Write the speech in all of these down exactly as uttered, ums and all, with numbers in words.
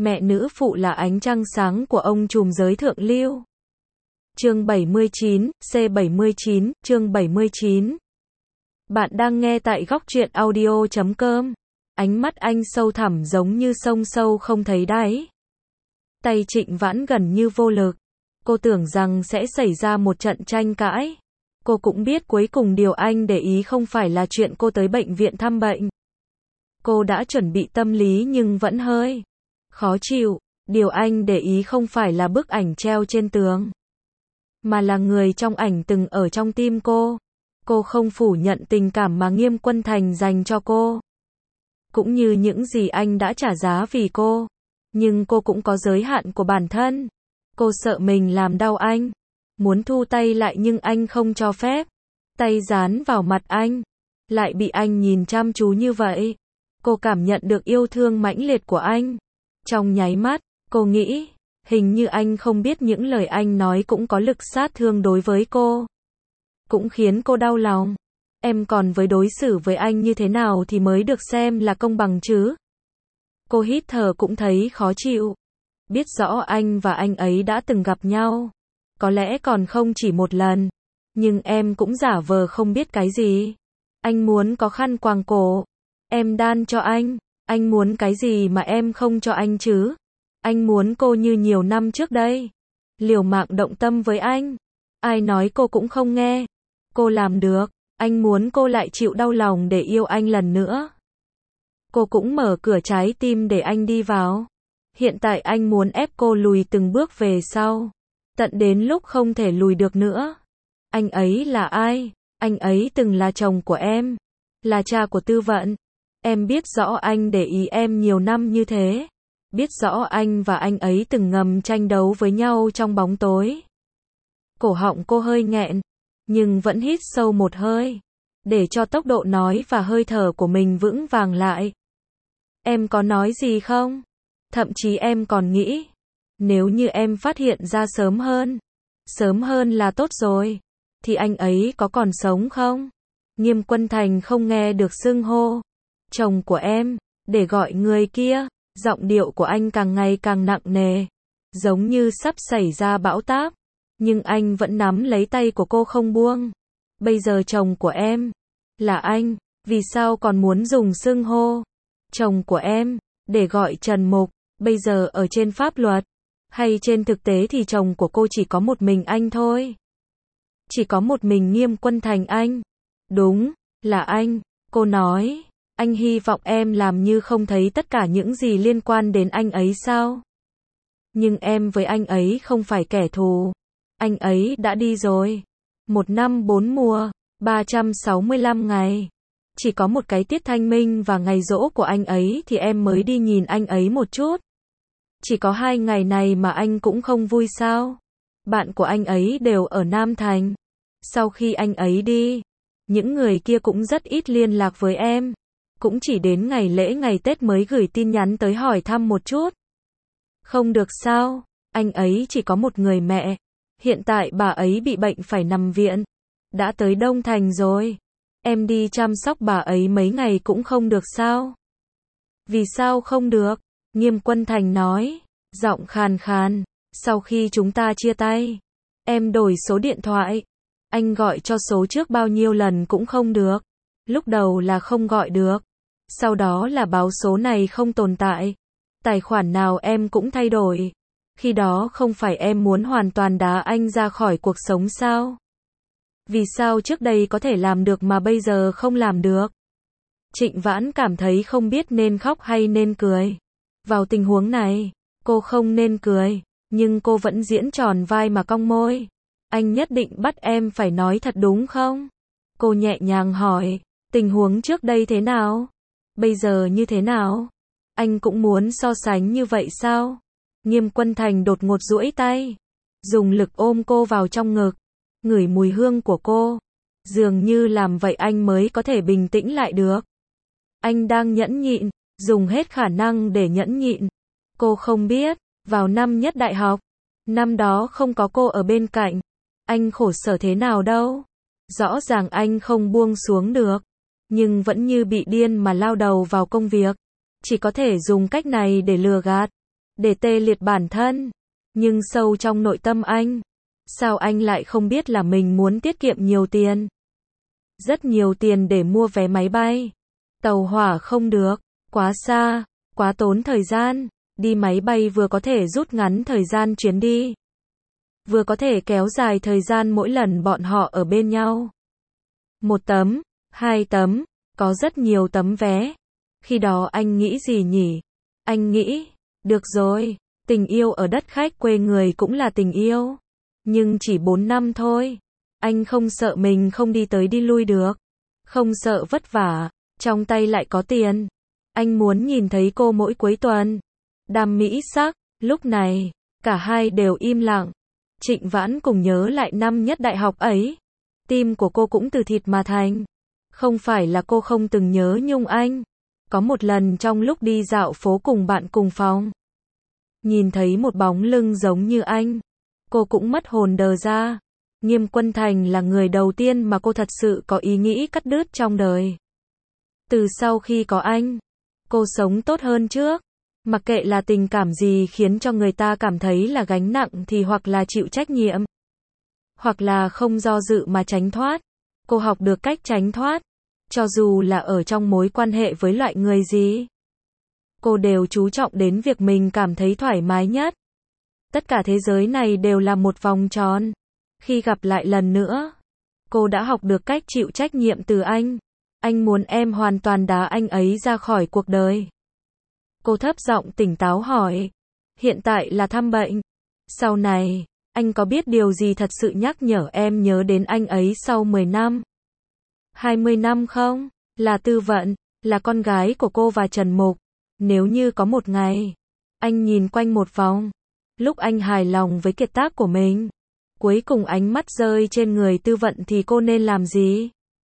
Mẹ nữ phụ là ánh trăng sáng của ông trùm giới thượng lưu. Chương bảy mươi chín, C bảy mươi chín, chương bảy mươi chín. Bạn đang nghe tại góc truyện audio chấm com. Ánh mắt anh sâu thẳm giống như sông sâu không thấy đáy. Tay Trịnh Vãn gần như vô lực. Cô tưởng rằng sẽ xảy ra một trận tranh cãi. Cô cũng biết cuối cùng điều anh để ý không phải là chuyện cô tới bệnh viện thăm bệnh. Cô đã chuẩn bị tâm lý nhưng vẫn hơi khó chịu. Điều anh để ý không phải là bức ảnh treo trên tường, mà là người trong ảnh từng ở trong tim cô. Cô không phủ nhận tình cảm mà Nghiêm Quân Thành dành cho cô, cũng như những gì anh đã trả giá vì cô. Nhưng cô cũng có giới hạn của bản thân. Cô sợ mình làm đau anh. Muốn thu tay lại nhưng anh không cho phép. Tay dán vào mặt anh, lại bị anh nhìn chăm chú như vậy. Cô cảm nhận được yêu thương mãnh liệt của anh. Trong nháy mắt, cô nghĩ, hình như anh không biết những lời anh nói cũng có lực sát thương đối với cô. Cũng khiến cô đau lòng. Em còn với đối xử với anh như thế nào thì mới được xem là công bằng chứ? Cô hít thở cũng thấy khó chịu. Biết rõ anh và anh ấy đã từng gặp nhau. Có lẽ còn không chỉ một lần. Nhưng em cũng giả vờ không biết cái gì. Anh muốn có khăn quàng cổ. Em đan cho anh. Anh muốn cái gì mà em không cho anh chứ? Anh muốn cô như nhiều năm trước đây. Liều mạng động tâm với anh. Ai nói cô cũng không nghe. Cô làm được. Anh muốn cô lại chịu đau lòng để yêu anh lần nữa. Cô cũng mở cửa trái tim để anh đi vào. Hiện tại anh muốn ép cô lùi từng bước về sau. Tận đến lúc không thể lùi được nữa. Anh ấy là ai? Anh ấy từng là chồng của em. Là cha của Tư Vận. Em biết rõ anh để ý em nhiều năm như thế. Biết rõ anh và anh ấy từng ngầm tranh đấu với nhau trong bóng tối. Cổ họng cô hơi nghẹn, nhưng vẫn hít sâu một hơi, để cho tốc độ nói và hơi thở của mình vững vàng lại. Em có nói gì không? Thậm chí em còn nghĩ, nếu như em phát hiện ra sớm hơn, sớm hơn là tốt rồi, thì anh ấy có còn sống không? Nghiêm Quân Thành không nghe được xưng hô chồng của em, để gọi người kia. Giọng điệu của anh càng ngày càng nặng nề, giống như sắp xảy ra bão táp. Nhưng anh vẫn nắm lấy tay của cô không buông. Bây giờ chồng của em là anh, vì sao còn muốn dùng xưng hô chồng của em để gọi Trần Mục? Bây giờ ở trên pháp luật hay trên thực tế thì chồng của cô chỉ có một mình anh thôi. Chỉ có một mình Nghiêm Quân Thành anh. Đúng, là anh. Cô nói, anh hy vọng em làm như không thấy tất cả những gì liên quan đến anh ấy sao? Nhưng em với anh ấy không phải kẻ thù. Anh ấy đã đi rồi. Một năm bốn mùa, ba trăm sáu mươi lăm ngày. Chỉ có một cái tiết thanh minh và ngày giỗ của anh ấy thì em mới đi nhìn anh ấy một chút. Chỉ có hai ngày này mà anh cũng không vui sao? Bạn của anh ấy đều ở Nam Thành. Sau khi anh ấy đi, những người kia cũng rất ít liên lạc với em. Cũng chỉ đến ngày lễ ngày Tết mới gửi tin nhắn tới hỏi thăm một chút. Không được sao? Anh ấy chỉ có một người mẹ. Hiện tại bà ấy bị bệnh phải nằm viện. Đã tới Đông Thành rồi. Em đi chăm sóc bà ấy mấy ngày cũng không được sao? Vì sao không được? Nghiêm Quân Thành nói, giọng khàn khàn. Sau khi chúng ta chia tay, em đổi số điện thoại. Anh gọi cho số trước bao nhiêu lần cũng không được. Lúc đầu là không gọi được. Sau đó là báo số này không tồn tại. Tài khoản nào em cũng thay đổi. Khi đó không phải em muốn hoàn toàn đá anh ra khỏi cuộc sống sao? Vì sao trước đây có thể làm được mà bây giờ không làm được? Trịnh Vãn cảm thấy không biết nên khóc hay nên cười. Vào tình huống này, cô không nên cười, nhưng cô vẫn diễn tròn vai mà cong môi. Anh nhất định bắt em phải nói thật đúng không? Cô nhẹ nhàng hỏi, tình huống trước đây thế nào? Bây giờ như thế nào? Anh cũng muốn so sánh như vậy sao? Nghiêm Quân Thành đột ngột duỗi tay, dùng lực ôm cô vào trong ngực, ngửi mùi hương của cô. Dường như làm vậy anh mới có thể bình tĩnh lại được. Anh đang nhẫn nhịn, dùng hết khả năng để nhẫn nhịn. Cô không biết, vào năm nhất đại học, năm đó không có cô ở bên cạnh, anh khổ sở thế nào đâu. Rõ ràng anh không buông xuống được, nhưng vẫn như bị điên mà lao đầu vào công việc. Chỉ có thể dùng cách này để lừa gạt, để tê liệt bản thân. Nhưng sâu trong nội tâm anh, sao anh lại không biết là mình muốn tiết kiệm nhiều tiền? Rất nhiều tiền để mua vé máy bay. Tàu hỏa không được, quá xa, quá tốn thời gian. Đi máy bay vừa có thể rút ngắn thời gian chuyến đi, vừa có thể kéo dài thời gian mỗi lần bọn họ ở bên nhau. Một tấm, hai tấm, có rất nhiều tấm vé. Khi đó anh nghĩ gì nhỉ? Anh nghĩ, được rồi, tình yêu ở đất khách quê người cũng là tình yêu. Nhưng chỉ bốn năm thôi. Anh không sợ mình không đi tới đi lui được. Không sợ vất vả, trong tay lại có tiền. Anh muốn nhìn thấy cô mỗi cuối tuần. Đam mỹ sắc, lúc này, cả hai đều im lặng. Trịnh Vãn cùng nhớ lại năm nhất đại học ấy. Tim của cô cũng từ thịt mà thành. Không phải là cô không từng nhớ nhung anh. Có một lần trong lúc đi dạo phố cùng bạn cùng phòng, nhìn thấy một bóng lưng giống như anh. Cô cũng mất hồn đờ ra. Nghiêm Quân Thành là người đầu tiên mà cô thật sự có ý nghĩ cắt đứt trong đời. Từ sau khi có anh, cô sống tốt hơn trước. Mặc kệ là tình cảm gì khiến cho người ta cảm thấy là gánh nặng thì hoặc là chịu trách nhiệm, hoặc là không do dự mà tránh thoát. Cô học được cách tránh thoát. Cho dù là ở trong mối quan hệ với loại người gì, cô đều chú trọng đến việc mình cảm thấy thoải mái nhất. Tất cả thế giới này đều là một vòng tròn. Khi gặp lại lần nữa, cô đã học được cách chịu trách nhiệm từ anh. Anh muốn em hoàn toàn đá anh ấy ra khỏi cuộc đời. Cô thấp giọng tỉnh táo hỏi. Hiện tại là thăm bệnh. Sau này, anh có biết điều gì thật sự nhắc nhở em nhớ đến anh ấy sau mười năm? hai mươi năm không? Là Tư Vận, là con gái của cô và Trần Mục. Nếu như có một ngày, anh nhìn quanh một vòng, lúc anh hài lòng với kiệt tác của mình, cuối cùng ánh mắt rơi trên người Tư Vận thì cô nên làm gì?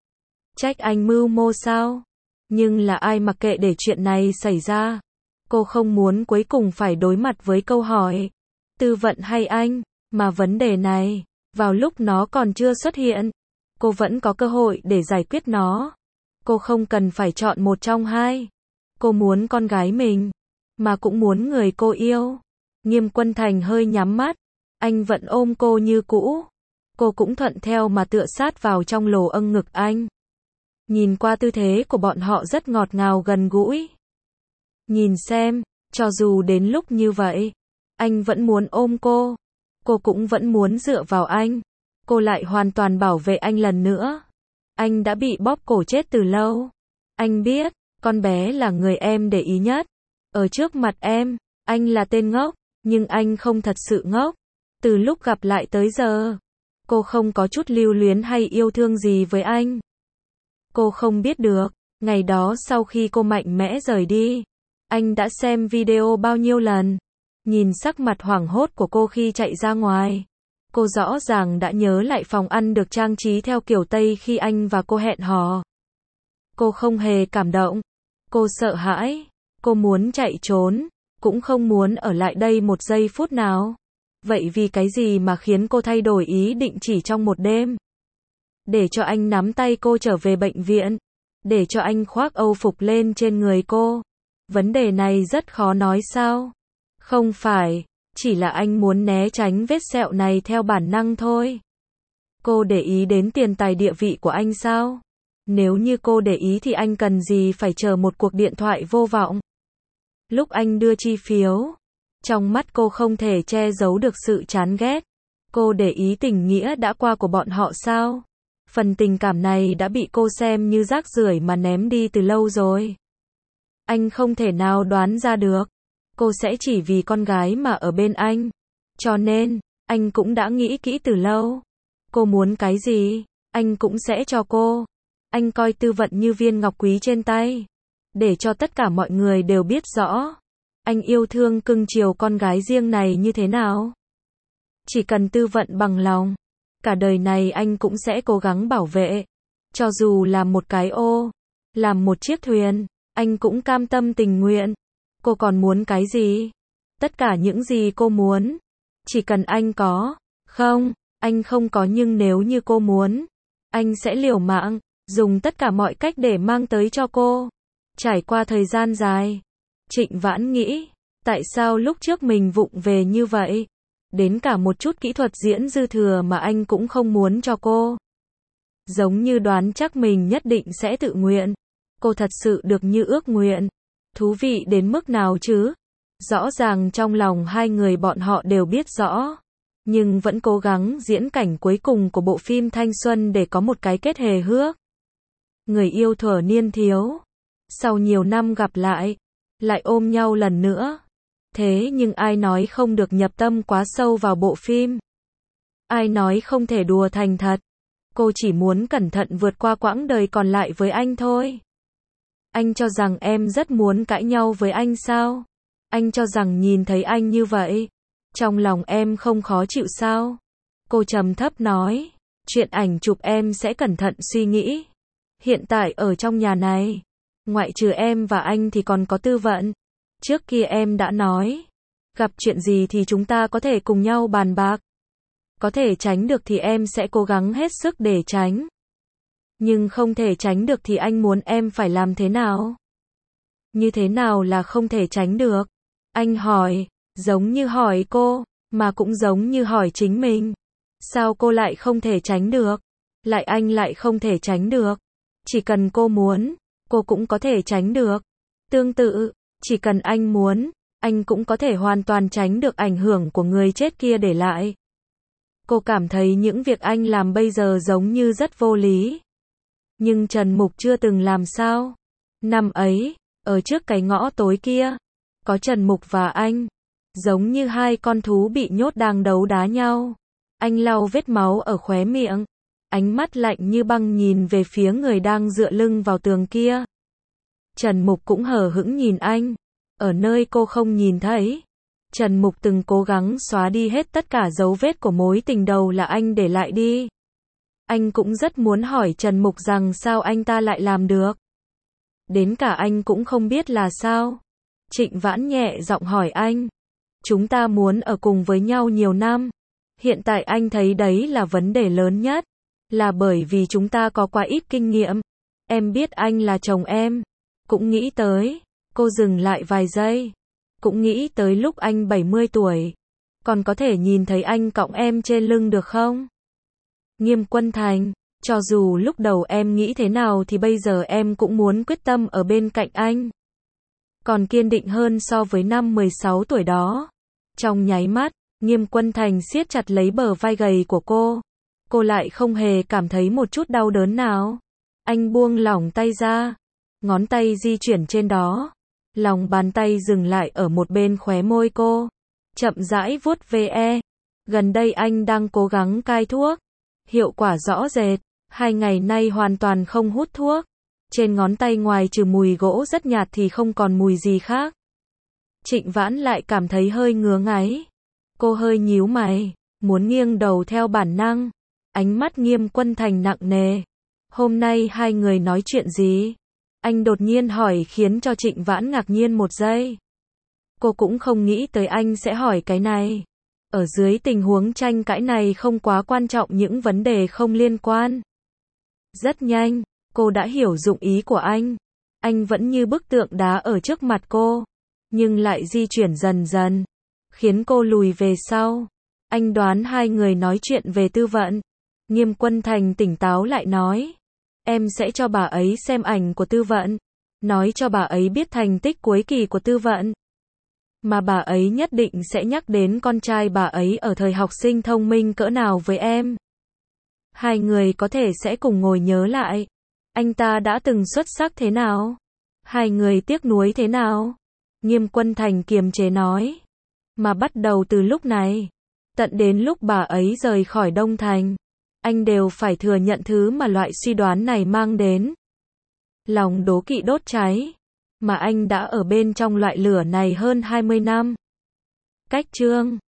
Trách anh mưu mô sao? Nhưng là ai mặc kệ để chuyện này xảy ra? Cô không muốn cuối cùng phải đối mặt với câu hỏi, Tư Vận hay anh? Mà vấn đề này, vào lúc nó còn chưa xuất hiện, cô vẫn có cơ hội để giải quyết nó. Cô không cần phải chọn một trong hai. Cô muốn con gái mình, mà cũng muốn người cô yêu. Nghiêm Quân Thành hơi nhắm mắt. Anh vẫn ôm cô như cũ. Cô cũng thuận theo mà tựa sát vào trong lồ âng ngực anh. Nhìn qua tư thế của bọn họ rất ngọt ngào gần gũi. Nhìn xem, cho dù đến lúc như vậy, anh vẫn muốn ôm cô. Cô cũng vẫn muốn dựa vào anh. Cô lại hoàn toàn bảo vệ anh lần nữa. Anh đã bị bóp cổ chết từ lâu. Anh biết, con bé là người em để ý nhất. Ở trước mặt em, anh là tên ngốc, nhưng anh không thật sự ngốc. Từ lúc gặp lại tới giờ, cô không có chút lưu luyến hay yêu thương gì với anh. Cô không biết được, ngày đó sau khi cô mạnh mẽ rời đi, anh đã xem video bao nhiêu lần. Nhìn sắc mặt hoảng hốt của cô khi chạy ra ngoài, cô rõ ràng đã nhớ lại phòng ăn được trang trí theo kiểu Tây khi anh và cô hẹn hò. Cô không hề cảm động. Cô sợ hãi. Cô muốn chạy trốn. Cũng không muốn ở lại đây một giây phút nào. Vậy vì cái gì mà khiến cô thay đổi ý định chỉ trong một đêm? Để cho anh nắm tay cô trở về bệnh viện. Để cho anh khoác âu phục lên trên người cô. Vấn đề này rất khó nói sao? Không phải, chỉ là anh muốn né tránh vết sẹo này theo bản năng thôi. Cô để ý đến tiền tài địa vị của anh sao? Nếu như cô để ý thì anh cần gì phải chờ một cuộc điện thoại vô vọng? Lúc anh đưa chi phiếu, trong mắt cô không thể che giấu được sự chán ghét. Cô để ý tình nghĩa đã qua của bọn họ sao? Phần tình cảm này đã bị cô xem như rác rưởi mà ném đi từ lâu rồi. Anh không thể nào đoán ra được. Cô sẽ chỉ vì con gái mà ở bên anh. Cho nên, anh cũng đã nghĩ kỹ từ lâu. Cô muốn cái gì, anh cũng sẽ cho cô. Anh coi Tư Vận như viên ngọc quý trên tay. Để cho tất cả mọi người đều biết rõ. Anh yêu thương cưng chiều con gái riêng này như thế nào. Chỉ cần Tư Vận bằng lòng. Cả đời này anh cũng sẽ cố gắng bảo vệ. Cho dù là một cái ô, làm một chiếc thuyền, anh cũng cam tâm tình nguyện. Cô còn muốn cái gì? Tất cả những gì cô muốn. Chỉ cần anh có. Không, anh không có, nhưng nếu như cô muốn, anh sẽ liều mạng, dùng tất cả mọi cách để mang tới cho cô. Trải qua thời gian dài, Trịnh Vãn nghĩ, Tại sao lúc trước mình vụng về như vậy? Đến cả một chút kỹ thuật diễn dư thừa mà anh cũng không muốn cho cô. Giống như đoán chắc mình nhất định sẽ tự nguyện. Cô thật sự được như ước nguyện. Thú vị đến mức nào chứ? Rõ ràng trong lòng hai người bọn họ đều biết rõ. Nhưng vẫn cố gắng diễn cảnh cuối cùng của bộ phim thanh xuân để có một cái kết hề hước. Người yêu thuở niên thiếu. Sau nhiều năm gặp lại. Lại ôm nhau lần nữa. Thế nhưng ai nói không được nhập tâm quá sâu vào bộ phim? Ai nói không thể đùa thành thật? Cô chỉ muốn cẩn thận vượt qua quãng đời còn lại với anh thôi. Anh cho rằng em rất muốn cãi nhau với anh sao? Anh cho rằng nhìn thấy anh như vậy, trong lòng em không khó chịu sao? Cô trầm thấp nói, chuyện ảnh chụp em sẽ cẩn thận suy nghĩ. Hiện tại ở trong nhà này, ngoại trừ em và anh thì còn có Tư Vận. Trước kia em đã nói, gặp chuyện gì thì chúng ta có thể cùng nhau bàn bạc. Có thể tránh được thì em sẽ cố gắng hết sức để tránh. Nhưng không thể tránh được thì anh muốn em phải làm thế nào? Như thế nào là không thể tránh được? Anh hỏi, giống như hỏi cô, mà cũng giống như hỏi chính mình. Sao cô lại không thể tránh được? Lại anh lại không thể tránh được. Chỉ cần cô muốn, cô cũng có thể tránh được. Tương tự, chỉ cần anh muốn, anh cũng có thể hoàn toàn tránh được ảnh hưởng của người chết kia để lại. Cô cảm thấy những việc anh làm bây giờ giống như rất vô lý. Nhưng Trần Mục chưa từng làm sao. Năm ấy, ở trước cái ngõ tối kia, có Trần Mục và anh. Giống như hai con thú bị nhốt đang đấu đá nhau. Anh lau vết máu ở khóe miệng. Ánh mắt lạnh như băng nhìn về phía người đang dựa lưng vào tường kia. Trần Mục cũng hờ hững nhìn anh. Ở nơi cô không nhìn thấy. Trần Mục từng cố gắng xóa đi hết tất cả dấu vết của mối tình đầu là anh để lại đi. Anh cũng rất muốn hỏi Trần Mục rằng sao anh ta lại làm được. Đến cả anh cũng không biết là sao. Trịnh Vãn nhẹ giọng hỏi anh. Chúng ta muốn ở cùng với nhau nhiều năm. Hiện tại anh thấy đấy là vấn đề lớn nhất. Là bởi vì chúng ta có quá ít kinh nghiệm. Em biết anh là chồng em. Cũng nghĩ tới. Cô dừng lại vài giây. Cũng nghĩ tới lúc anh bảy mươi tuổi. Còn có thể nhìn thấy anh cõng em trên lưng được không? Nghiêm Quân Thành, cho dù lúc đầu em nghĩ thế nào thì bây giờ em cũng muốn quyết tâm ở bên cạnh anh. Còn kiên định hơn so với năm mười sáu tuổi đó. Trong nháy mắt, Nghiêm Quân Thành siết chặt lấy bờ vai gầy của cô. Cô lại không hề cảm thấy một chút đau đớn nào. Anh buông lỏng tay ra. Ngón tay di chuyển trên đó. Lòng bàn tay dừng lại ở một bên khóe môi cô. Chậm rãi vuốt ve. Gần đây anh đang cố gắng cai thuốc. Hiệu quả rõ rệt. Hai ngày nay hoàn toàn không hút thuốc. Trên ngón tay ngoài trừ mùi gỗ rất nhạt thì không còn mùi gì khác. Trịnh Vãn lại cảm thấy hơi ngứa ngáy. Cô hơi nhíu mày. Muốn nghiêng đầu theo bản năng. Ánh mắt Nghiêm Quân Thành nặng nề. Hôm nay hai người nói chuyện gì? Anh đột nhiên hỏi khiến cho Trịnh Vãn ngạc nhiên một giây. Cô cũng không nghĩ tới anh sẽ hỏi cái này. Ở dưới tình huống tranh cãi này không quá quan trọng những vấn đề không liên quan. Rất nhanh, cô đã hiểu dụng ý của anh. Anh vẫn như bức tượng đá ở trước mặt cô, nhưng lại di chuyển dần dần, khiến cô lùi về sau. Anh đoán hai người nói chuyện về Tư Vận. Nghiêm Quân Thành tỉnh táo lại nói. Em sẽ cho bà ấy xem ảnh của Tư Vận. Nói cho bà ấy biết thành tích cuối kỳ của Tư Vận. Mà bà ấy nhất định sẽ nhắc đến con trai bà ấy ở thời học sinh thông minh cỡ nào với em. Hai người có thể sẽ cùng ngồi nhớ lại. Anh ta đã từng xuất sắc thế nào? Hai người tiếc nuối thế nào? Nghiêm Quân Thành kiềm chế nói. Mà bắt đầu từ lúc này, tận đến lúc bà ấy rời khỏi Đông Thành, anh đều phải thừa nhận thứ mà loại suy đoán này mang đến. Lòng đố kỵ đốt cháy. Mà anh đã ở bên trong loại lửa này hơn hai mươi năm. Cách chương